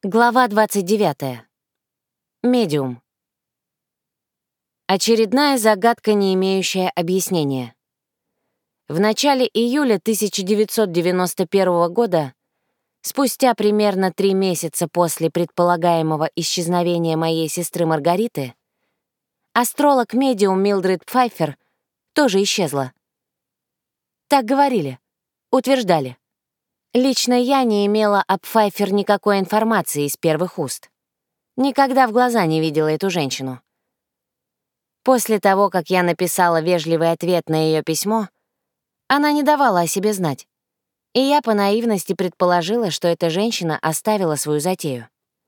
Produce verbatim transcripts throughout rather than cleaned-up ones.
Глава двадцать девятая. Медиум. Очередная загадка, не имеющая объяснения. В начале июля тысяча девятьсот девяносто первого года, спустя примерно три месяца после предполагаемого исчезновения моей сестры Маргариты, астролог-медиум Милдред Пфайфер тоже исчезла. Так говорили, утверждали. Лично я не имела об Пфайфер никакой информации из первых уст. Никогда в глаза не видела эту женщину. После того, как я написала вежливый ответ на ее письмо, она не давала о себе знать, и я по наивности предположила, что эта женщина оставила свою затею.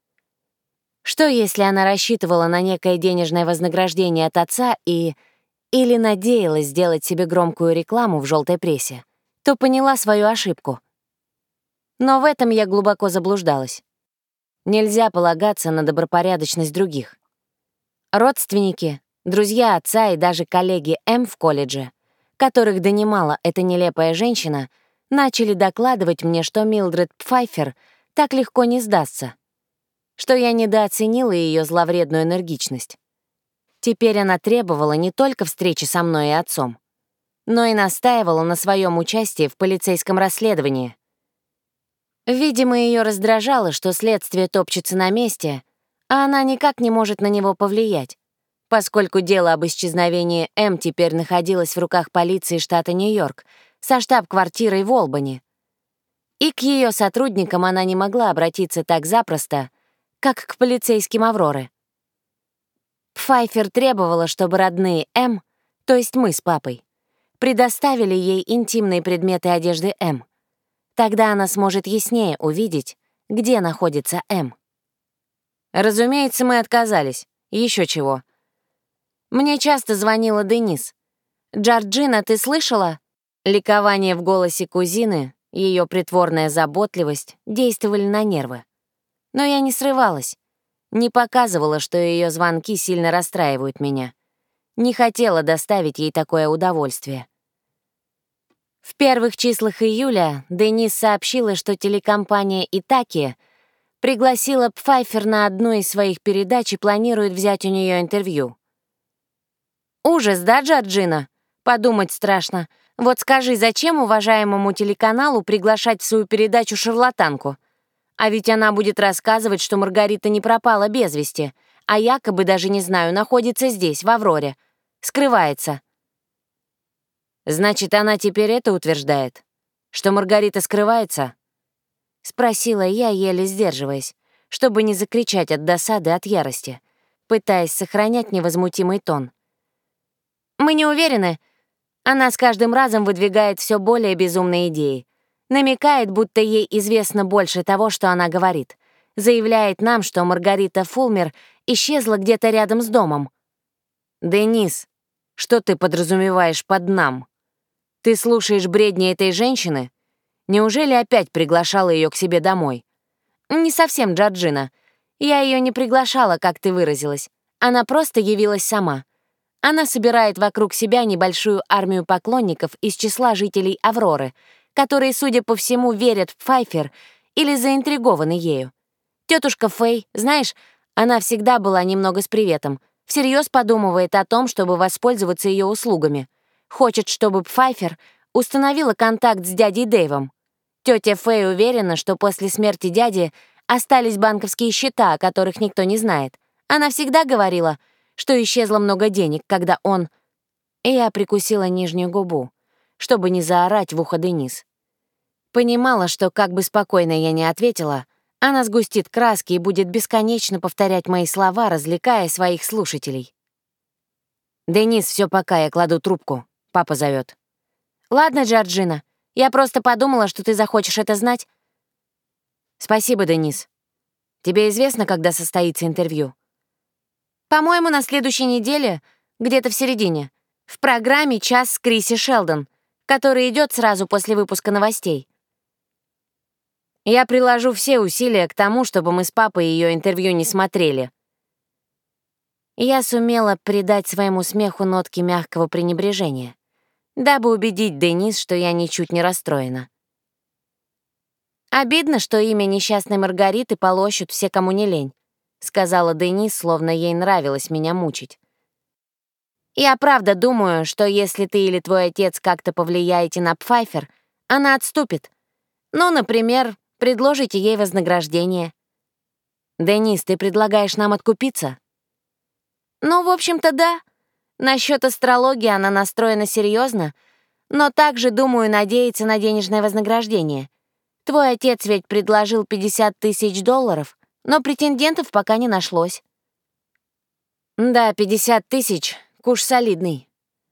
Что, если она рассчитывала на некое денежное вознаграждение от отца и... или надеялась сделать себе громкую рекламу в желтой прессе, то поняла свою ошибку. Но в этом я глубоко заблуждалась. Нельзя полагаться на добропорядочность других. Родственники, друзья отца и даже коллеги М в колледже, которых донимала эта нелепая женщина, начали докладывать мне, что Милдред Пфайфер так легко не сдастся, что я недооценила ее зловредную энергичность. Теперь она требовала не только встречи со мной и отцом, но и настаивала на своем участии в полицейском расследовании. Видимо, ее раздражало, что следствие топчется на месте, а она никак не может на него повлиять, поскольку дело об исчезновении М теперь находилось в руках полиции штата Нью-Йорк со штаб-квартирой в Олбани. И к ее сотрудникам она не могла обратиться так запросто, как к полицейским Авроры. Пфайфер требовала, чтобы родные М, то есть мы с папой, предоставили ей интимные предметы одежды М. Тогда она сможет яснее увидеть, где находится М. Разумеется, мы отказались. Еще чего. Мне часто звонила Денис. «Джорджина, ты слышала?» Ликование в голосе кузины, ее притворная заботливость действовали на нервы. Но я не срывалась, не показывала, что ее звонки сильно расстраивают меня. Не хотела доставить ей такое удовольствие. В первых числах июля Денис сообщила, что телекомпания «Итаки» пригласила Пфайфер на одну из своих передач и планирует взять у нее интервью. Ужас, да, Джорджина? Подумать страшно. Вот скажи, зачем уважаемому телеканалу приглашать в свою передачу шарлатанку? А ведь она будет рассказывать, что Маргарита не пропала без вести, а якобы, даже не знаю, находится здесь, в Авроре. Скрывается. Значит, она теперь это утверждает? Что Маргарита скрывается? Спросила я, еле сдерживаясь, чтобы не закричать от досады, от ярости, пытаясь сохранять невозмутимый тон. Мы не уверены. Она с каждым разом выдвигает все более безумные идеи. Намекает, будто ей известно больше того, что она говорит. Заявляет нам, что Маргарита Фулмер исчезла где-то рядом с домом. «Денис, что ты подразумеваешь под «нам»? Ты слушаешь бредни этой женщины? Неужели опять приглашала ее к себе домой?» «Не совсем, Джорджина. Я ее не приглашала, как ты выразилась. Она просто явилась сама. Она собирает вокруг себя небольшую армию поклонников из числа жителей Авроры, которые, судя по всему, верят в Пфайфер или заинтригованы ею. Тетушка Фэй, знаешь, она всегда была немного с приветом, всерьез подумывает о том, чтобы воспользоваться ее услугами. Хочет, чтобы Пфайфер установила контакт с дядей Дэйвом. Тетя Фэй уверена, что после смерти дяди остались банковские счета, о которых никто не знает. Она всегда говорила, что исчезло много денег, когда он... И я прикусила нижнюю губу, чтобы не заорать в ухо Денис. Понимала, что как бы спокойно я ни ответила, она сгустит краски и будет бесконечно повторять мои слова, развлекая своих слушателей. «Денис, все пока, я кладу трубку. Папа зовет. «Ладно, Джорджина, я просто подумала, что ты захочешь это знать». «Спасибо, Денис. Тебе известно, когда состоится интервью?» «По-моему, на следующей неделе, где-то в середине, в программе «Час с Криси Шелдон», который идет сразу после выпуска новостей. Я приложу все усилия к тому, чтобы мы с папой ее интервью не смотрели». Я сумела придать своему смеху нотки мягкого пренебрежения, дабы убедить Денис, что я ничуть не расстроена. «Обидно, что имя несчастной Маргариты полощут все, кому не лень», — сказала Денис, словно ей нравилось меня мучить. «Я правда думаю, что если ты или твой отец как-то повлияете на Пфайфер, она отступит. Ну, например, предложите ей вознаграждение». «Денис, ты предлагаешь нам откупиться?» «Ну, в общем-то, да. Насчет астрологии она настроена серьезно, но также, думаю, надеется на денежное вознаграждение. Твой отец ведь предложил пятьдесят тысяч долларов, но претендентов пока не нашлось». «Да, пятьдесят тысяч. Куш солидный».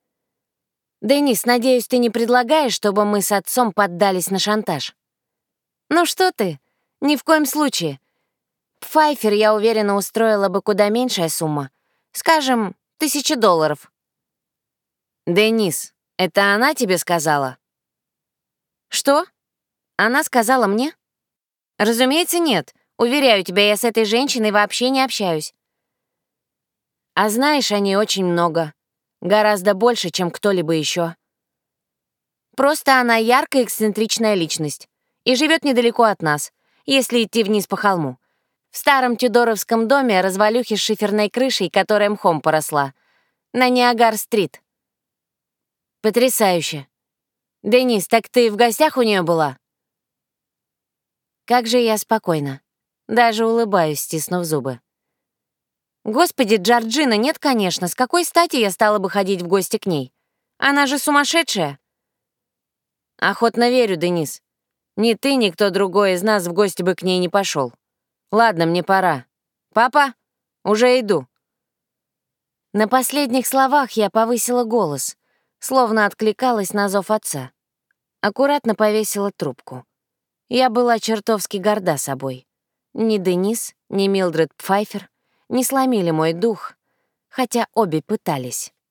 «Денис, надеюсь, ты не предлагаешь, чтобы мы с отцом поддались на шантаж?» «Ну что ты? Ни в коем случае. Пфайфер, я уверена, устроила бы куда меньшая сумма. Скажем, тысяча долларов». «Денис, это она тебе сказала?» «Что? Она сказала мне?» «Разумеется, нет. Уверяю тебя, я с этой женщиной вообще не общаюсь». «А знаешь о ней очень много. Гораздо больше, чем кто-либо еще. Просто она яркая, эксцентричная личность и живет недалеко от нас, если идти вниз по холму. В старом тюдоровском доме развалюхи с шиферной крышей, которая мхом поросла. На Ниагар-стрит». «Потрясающе. Денис, так ты в гостях у нее была?» Как же я спокойна. Даже улыбаюсь, стиснув зубы. «Господи, Джорджина, нет, конечно. С какой стати я стала бы ходить в гости к ней? Она же сумасшедшая». «Охотно верю, Денис. Ни ты, ни кто другой из нас в гости бы к ней не пошел. Ладно, мне пора. Папа, уже иду». На последних словах я повысила голос, словно откликалась на зов отца. Аккуратно повесила трубку. Я была чертовски горда собой. Ни Денис, ни Милдред Пфайфер не сломили мой дух, хотя обе пытались.